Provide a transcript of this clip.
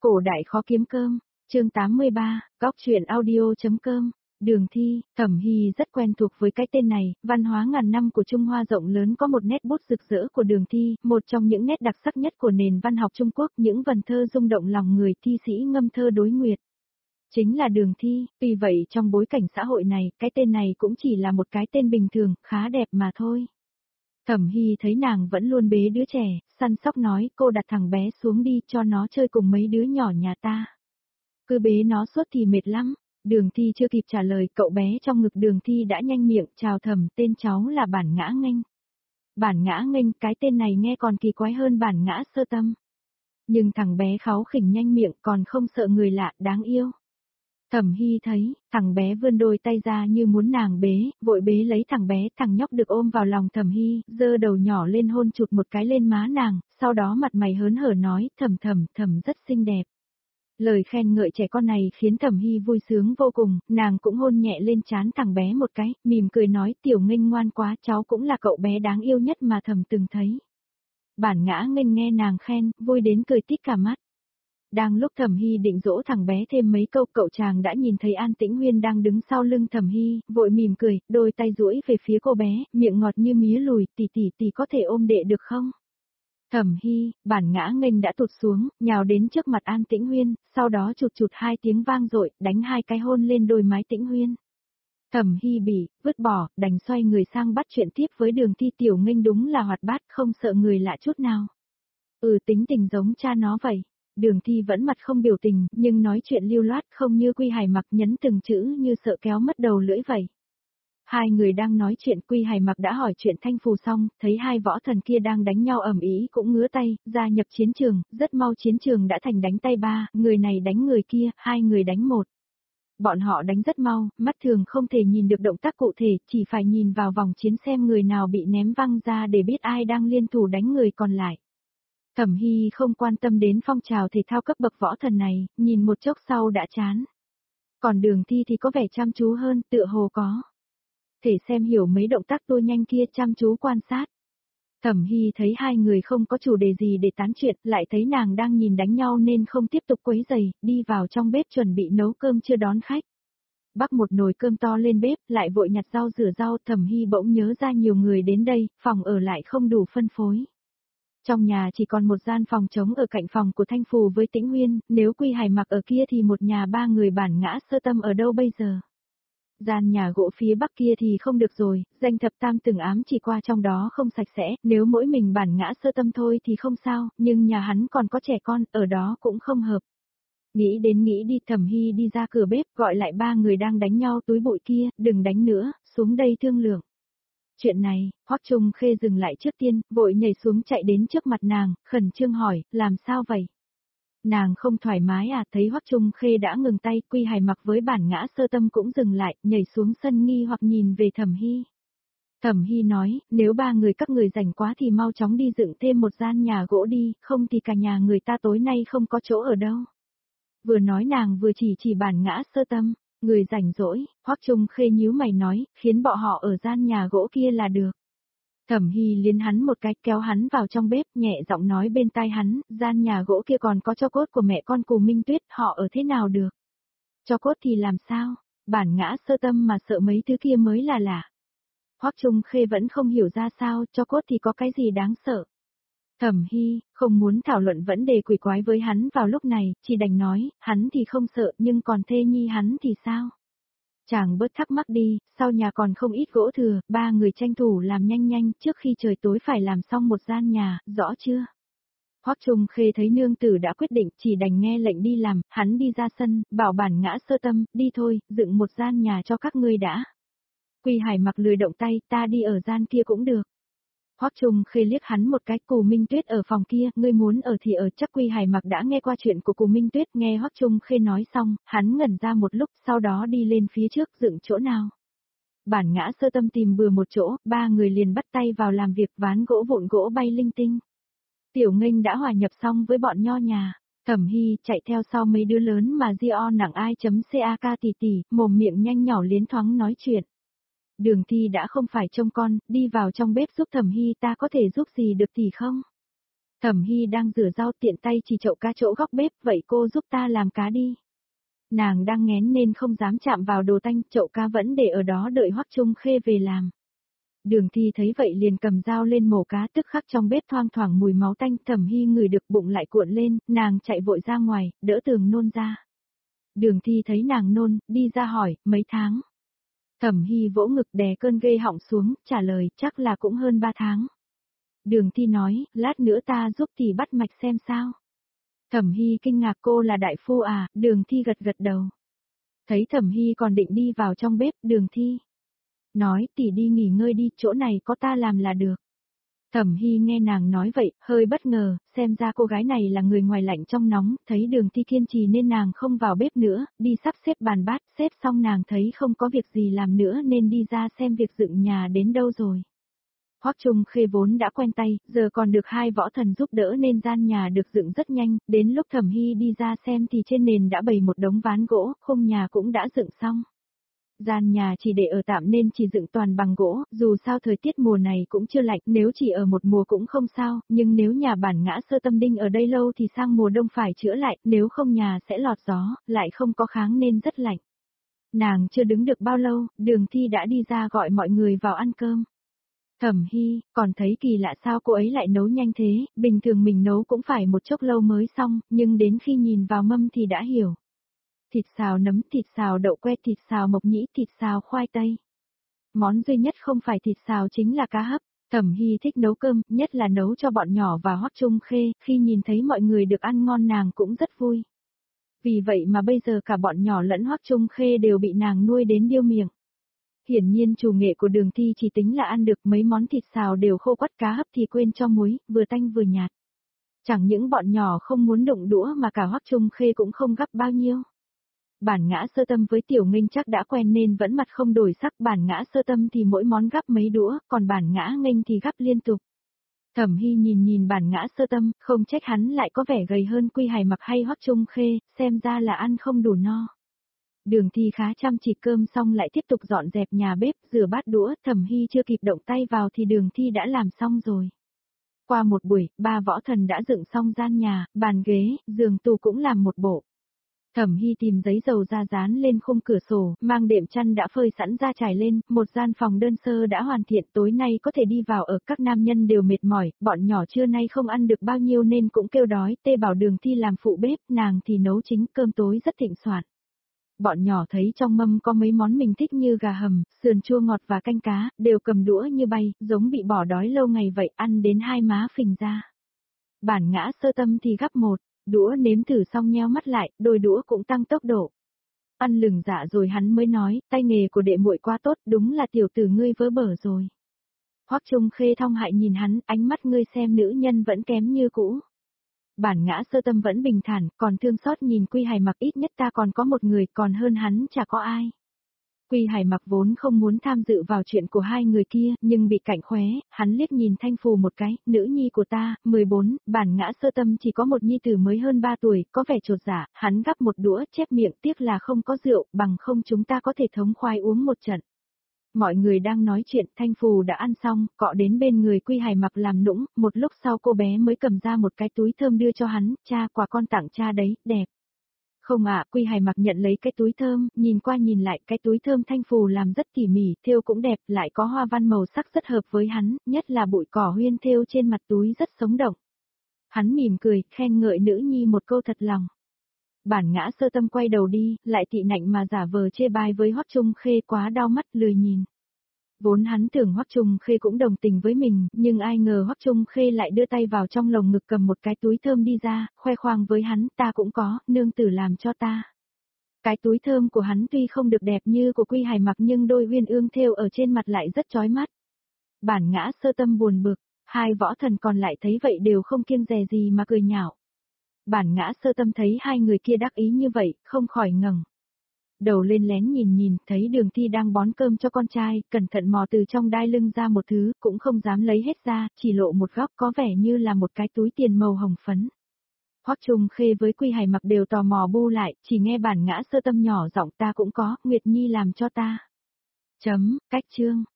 Cổ đại khó kiếm cơm, chương 83, góc truyện audio.com. Đường Thi, Thẩm Hy rất quen thuộc với cái tên này, văn hóa ngàn năm của Trung Hoa rộng lớn có một nét bút rực rỡ của Đường Thi, một trong những nét đặc sắc nhất của nền văn học Trung Quốc, những vần thơ rung động lòng người, thi sĩ ngâm thơ đối nguyệt. Chính là Đường Thi, tuy vậy trong bối cảnh xã hội này, cái tên này cũng chỉ là một cái tên bình thường, khá đẹp mà thôi. Thẩm Hy thấy nàng vẫn luôn bế đứa trẻ, săn sóc nói, cô đặt thằng bé xuống đi cho nó chơi cùng mấy đứa nhỏ nhà ta. Cứ bế nó suốt thì mệt lắm. Đường Thi chưa kịp trả lời, cậu bé trong ngực Đường Thi đã nhanh miệng, chào Thẩm, tên cháu là Bản Ngã Nghênh. Bản Ngã Nghênh, cái tên này nghe còn kỳ quái hơn Bản Ngã Sơ Tâm. Nhưng thằng bé kháu khỉnh nhanh miệng, còn không sợ người lạ, đáng yêu. Thẩm Hy thấy, thằng bé vươn đôi tay ra như muốn nàng bế, vội bế lấy thằng bé, thằng nhóc được ôm vào lòng Thẩm Hy, giơ đầu nhỏ lên hôn chụt một cái lên má nàng, sau đó mặt mày hớn hở nói, Thẩm rất xinh đẹp. Lời khen ngợi trẻ con này khiến Thẩm Hy vui sướng vô cùng, nàng cũng hôn nhẹ lên trán thằng bé một cái, mỉm cười nói, Tiểu Nghênh ngoan quá, cháu cũng là cậu bé đáng yêu nhất mà Thẩm từng thấy. Bản Ngã Nghênh nghe nàng khen, vui đến cười tít cả mắt. Đang lúc Thẩm Hy định dỗ thằng bé thêm mấy câu, cậu chàng đã nhìn thấy An Tĩnh Huyên đang đứng sau lưng Thẩm Hy, vội mỉm cười, đôi tay duỗi về phía cô bé, miệng ngọt như mía lùi, tỷ có thể ôm đệ được không? Thẩm Hy, Bản Ngã Nghênh đã tụt xuống, nhào đến trước mặt An Tĩnh Huyên, sau đó chụt hai tiếng vang dội, đánh hai cái hôn lên đôi mái Tĩnh Huyên. Thẩm Hy bị vứt bỏ, đành xoay người sang bắt chuyện tiếp với Đường Thi. Tiểu Nghênh đúng là hoạt bát, không sợ người lạ chút nào. Tính tình giống cha nó vậy. Đường Thi vẫn mặt không biểu tình, nhưng nói chuyện lưu loát, không như Quy Hải Mặc nhấn từng chữ như sợ kéo mất đầu lưỡi vậy. Hai người đang nói chuyện, Quy Hải Mặc đã hỏi chuyện Thanh Phù xong, thấy hai võ thần kia đang đánh nhau ầm ĩ cũng ngứa tay, gia nhập chiến trường, rất mau chiến trường đã thành đánh tay ba, người này đánh người kia, hai người đánh một. Bọn họ đánh rất mau, mắt thường không thể nhìn được động tác cụ thể, chỉ phải nhìn vào vòng chiến xem người nào bị ném văng ra để biết ai đang liên thủ đánh người còn lại. Thẩm Hy không quan tâm đến phong trào thể thao cấp bậc võ thần này, nhìn một chốc sau đã chán. Còn Đường Thi thì có vẻ chăm chú hơn, tựa hồ có thể xem hiểu mấy động tác tua nhanh kia, chăm chú quan sát. Thẩm Hy thấy hai người không có chủ đề gì để tán chuyện, lại thấy nàng đang nhìn đánh nhau nên không tiếp tục quấy rầy, đi vào trong bếp chuẩn bị nấu cơm trưa đón khách. Bắc một nồi cơm to lên bếp, lại vội nhặt rau rửa rau. Thẩm Hy bỗng nhớ ra nhiều người đến đây, phòng ở lại không đủ phân phối. Trong nhà chỉ còn một gian phòng trống ở cạnh phòng của Thanh Phù với Tĩnh Huyên, nếu Quy Hải Mặc ở kia thì một nhà ba người Bản Ngã Sơ Tâm ở đâu bây giờ? Gian nhà gỗ phía bắc kia thì không được rồi, danh thập tam từng ám chỉ qua trong đó không sạch sẽ, nếu mỗi mình Bản Ngã Sơ Tâm thôi thì không sao, nhưng nhà hắn còn có trẻ con, ở đó cũng không hợp. Nghĩ đến nghĩ đi, Thẩm Hy đi ra cửa bếp, gọi lại ba người đang đánh nhau túi bụi kia, đừng đánh nữa, xuống đây thương lượng. Chuyện này, Hoắc Trung Khê dừng lại trước tiên, vội nhảy xuống chạy đến trước mặt nàng, khẩn trương hỏi, làm sao vậy? Nàng không thoải mái à? Thấy Hoắc Trung Khê đã ngừng tay, Quy Hải Mặc với Bản Ngã Sơ Tâm cũng dừng lại, nhảy xuống sân nghi hoặc nhìn về Thẩm Hy. Thẩm Hy nói, nếu ba người các người rảnh quá thì mau chóng đi dựng thêm một gian nhà gỗ đi, không thì cả nhà người ta tối nay không có chỗ ở đâu. Vừa nói nàng vừa chỉ Bản Ngã Sơ Tâm. Người rảnh rỗi, Hoắc Trung Khê nhíu mày nói, khiến bọn họ ở gian nhà gỗ kia là được. Thẩm Hy liến hắn một cái, kéo hắn vào trong bếp, nhẹ giọng nói bên tai hắn, gian nhà gỗ kia còn có tro cốt của mẹ con Cù Minh Tuyết, họ ở thế nào được? Tro cốt thì làm sao? Bản Ngã Sơ Tâm mà sợ mấy thứ kia mới là lạ. Hoắc Trung Khê vẫn không hiểu ra sao, tro cốt thì có cái gì đáng sợ. Thẩm Hy, không muốn thảo luận vấn đề quỷ quái với hắn vào lúc này, chỉ đành nói, hắn thì không sợ, nhưng còn thê nhi hắn thì sao? Chàng bớt thắc mắc đi, sau nhà còn không ít gỗ thừa, ba người tranh thủ làm nhanh trước khi trời tối phải làm xong một gian nhà, rõ chưa? Hoắc Trung Khê thấy nương tử đã quyết định, chỉ đành nghe lệnh đi làm, hắn đi ra sân, bảo Bản Ngã Sơ Tâm, đi thôi, dựng một gian nhà cho các ngươi đã. Quy Hải Mặc lười động tay, ta đi ở gian kia cũng được. Hoắc Trung Khê liếc hắn một cái, Cù Minh Tuyết ở phòng kia, ngươi muốn ở thì ở. Chắc Quy Hải Mặc đã nghe qua chuyện của Cù Minh Tuyết. Nghe Hoắc Trung Khê nói xong, hắn ngẩn ra một lúc, sau đó đi lên phía trước, dựng chỗ nào. Bản Ngã Sơ Tâm tìm bừa một chỗ, ba người liền bắt tay vào làm việc, ván gỗ vụn gỗ bay linh tinh. Tiểu Nghênh đã hòa nhập xong với bọn nho nhà. Thẩm Hy chạy theo sau mấy đứa lớn mà Gio nặng ai.cak tỷ, mồm miệng nhanh nhỏ liến thoáng nói chuyện. Đường Thi đã không phải trông con, đi vào trong bếp giúp Thẩm Hy, ta có thể giúp gì được tỷ không? Thẩm Hy đang rửa rau tiện tay chỉ chậu cá chỗ góc bếp, vậy cô giúp ta làm cá đi. Nàng đang nghén nên không dám chạm vào đồ tanh, chậu cá vẫn để ở đó đợi Hoắc Trung Khê về làm. Đường Thi thấy vậy liền cầm dao lên mổ cá, tức khắc trong bếp thoang thoảng mùi máu tanh. Thẩm Hy ngửi được bụng lại cuộn lên, nàng chạy vội ra ngoài, đỡ tường nôn ra. Đường Thi thấy nàng nôn, đi ra hỏi, mấy tháng. Thẩm Hy vỗ ngực đè cơn ghê họng xuống, trả lời, chắc là cũng hơn 3 tháng. Đường Thi nói, lát nữa ta giúp tỷ bắt mạch xem sao. Thẩm Hy kinh ngạc, cô là đại phu à? Đường Thi gật gật đầu. Thấy Thẩm Hy còn định đi vào trong bếp, Đường Thi nói, tỷ đi nghỉ ngơi đi, chỗ này có ta làm là được. Thẩm Hy nghe nàng nói vậy, hơi bất ngờ, xem ra cô gái này là người ngoài lạnh trong nóng, thấy Đường Thi kiên trì nên nàng không vào bếp nữa, đi sắp xếp bàn bát, xếp xong nàng thấy không có việc gì làm nữa nên đi ra xem việc dựng nhà đến đâu rồi. Hoắc Trung Khê vốn đã quen tay, giờ còn được hai võ thần giúp đỡ nên gian nhà được dựng rất nhanh, đến lúc Thẩm Hy đi ra xem thì trên nền đã bày một đống ván gỗ, khung nhà cũng đã dựng xong. Gian nhà chỉ để ở tạm nên chỉ dựng toàn bằng gỗ, dù sao thời tiết mùa này cũng chưa lạnh, nếu chỉ ở một mùa cũng không sao, nhưng nếu nhà bản Ngã Sơ Tâm đinh ở đây lâu thì sang mùa đông phải chữa lại, nếu không nhà sẽ lọt gió, lại không có kháng nên rất lạnh. Nàng chưa đứng được bao lâu, Đường Thi đã đi ra gọi mọi người vào ăn cơm. Thẩm Hy, còn thấy kỳ lạ sao cô ấy lại nấu nhanh thế, bình thường mình nấu cũng phải một chốc lâu mới xong, nhưng đến khi nhìn vào mâm thì đã hiểu. Thịt xào nấm, thịt xào đậu que, thịt xào mộc nhĩ, thịt xào khoai tây. Món duy nhất không phải thịt xào chính là cá hấp. Thẩm Hy thích nấu cơm, nhất là nấu cho bọn nhỏ và Hoắc Trung Khê, khi nhìn thấy mọi người được ăn ngon nàng cũng rất vui. Vì vậy mà bây giờ cả bọn nhỏ lẫn Hoắc Trung Khê đều bị nàng nuôi đến điêu miệng. Hiển nhiên chủ nghệ của Đường Thi chỉ tính là ăn được, mấy món thịt xào đều khô quắt, cá hấp thì quên cho muối, vừa tanh vừa nhạt. Chẳng những bọn nhỏ không muốn đụng đũa mà cả Hoắc Trung Khê cũng không gắp bao nhiêu. Bản Ngã Sơ Tâm với Tiểu Nghênh chắc đã quen nên vẫn mặt không đổi sắc, Bản Ngã Sơ Tâm thì mỗi món gắp mấy đũa, còn Bản Ngã Nghênh thì gắp liên tục. Thẩm Hy nhìn Bản Ngã Sơ Tâm, không trách hắn lại có vẻ gầy hơn Quy Hải Mặc hay Hoắc Trung Khê, xem ra là ăn không đủ no. Đường Thi khá chăm chỉ, cơm xong lại tiếp tục dọn dẹp nhà bếp, rửa bát đũa, Thẩm Hy chưa kịp động tay vào thì Đường Thi đã làm xong rồi. Qua một buổi, ba võ thần đã dựng xong gian nhà, bàn ghế, giường tủ cũng làm một bộ. Thẩm Hy tìm giấy dầu ra dán lên khung cửa sổ, mang đệm chăn đã phơi sẵn ra trải lên, một gian phòng đơn sơ đã hoàn thiện, tối nay có thể đi vào ở. Các nam nhân đều mệt mỏi, bọn nhỏ trưa nay không ăn được bao nhiêu nên cũng kêu đói, Tê bảo Đường Thi làm phụ bếp, nàng thì nấu chính, cơm tối rất thịnh soạn. Bọn nhỏ thấy trong mâm có mấy món mình thích như gà hầm, sườn chua ngọt và canh cá, đều cầm đũa như bay, giống bị bỏ đói lâu ngày vậy, ăn đến hai má phình ra. Bản Ngã Sơ Tâm thì gắp một đũa, nếm thử xong nheo mắt lại, đôi đũa cũng tăng tốc độ. Ăn lừng dạ rồi hắn mới nói, tay nghề của đệ muội quá tốt, đúng là tiểu tử ngươi vớ bở rồi. Hoắc Trung Khê thong hại nhìn hắn, ánh mắt ngươi xem nữ nhân vẫn kém như cũ. Bản Ngã Sơ Tâm vẫn bình thản, còn thương xót nhìn Quy Hải Mặc, ít nhất ta còn có một người, còn hơn hắn chả có ai. Quy Hải Mặc vốn không muốn tham dự vào chuyện của hai người kia, nhưng bị cạnh khóe, hắn liếc nhìn Thanh Phù một cái, nữ nhi của ta, 14, Bản Ngã Sơ Tâm chỉ có một nhi tử mới hơn 3 tuổi, có vẻ chột dạ, hắn gắp một đũa, chép miệng, tiếc là không có rượu, bằng không chúng ta có thể thống khoái uống một trận. Mọi người đang nói chuyện, Thanh Phù đã ăn xong, cọ đến bên người Quy Hải Mặc làm nũng, một lúc sau cô bé mới cầm ra một cái túi thơm đưa cho hắn, cha, quà con tặng cha đấy, đẹp. Không ạ, Quy Hải Mặc nhận lấy cái túi thơm, nhìn qua nhìn lại, cái túi thơm Thanh Phù làm rất tỉ mỉ, thêu cũng đẹp, lại có hoa văn màu sắc rất hợp với hắn, nhất là bụi cỏ huyên thêu trên mặt túi rất sống động. Hắn mỉm cười, khen ngợi nữ nhi một câu thật lòng. Bản Ngã Sơ Tâm quay đầu đi, lại tị nạnh mà giả vờ chê bai với Hoắc Trung Khê, quá đau mắt, lười nhìn. Vốn hắn tưởng Hoắc Trung Khê cũng đồng tình với mình, nhưng ai ngờ Hoắc Trung Khê lại đưa tay vào trong lồng ngực cầm một cái túi thơm đi ra, khoe khoang với hắn, ta cũng có, nương tử làm cho ta. Cái túi thơm của hắn tuy không được đẹp như của Quy Hải Mặc nhưng đôi uyên ương thêu ở trên mặt lại rất chói mắt. Bản Ngã Sơ Tâm buồn bực, hai võ thần còn lại thấy vậy đều không kiêng dè gì mà cười nhạo. Bản Ngã Sơ Tâm thấy hai người kia đắc ý như vậy, không khỏi ngẩng đầu lên lén nhìn, thấy Đường Thi đang bón cơm cho con trai, cẩn thận mò từ trong đai lưng ra một thứ, cũng không dám lấy hết ra, chỉ lộ một góc có vẻ như là một cái túi tiền màu hồng phấn. Hoắc Trung Khê với Quy Hải Mặc đều tò mò bu lại, chỉ nghe Bản Ngã Sơ Tâm nhỏ giọng, ta cũng có, Nguyệt Nhi làm cho ta. Cách chương.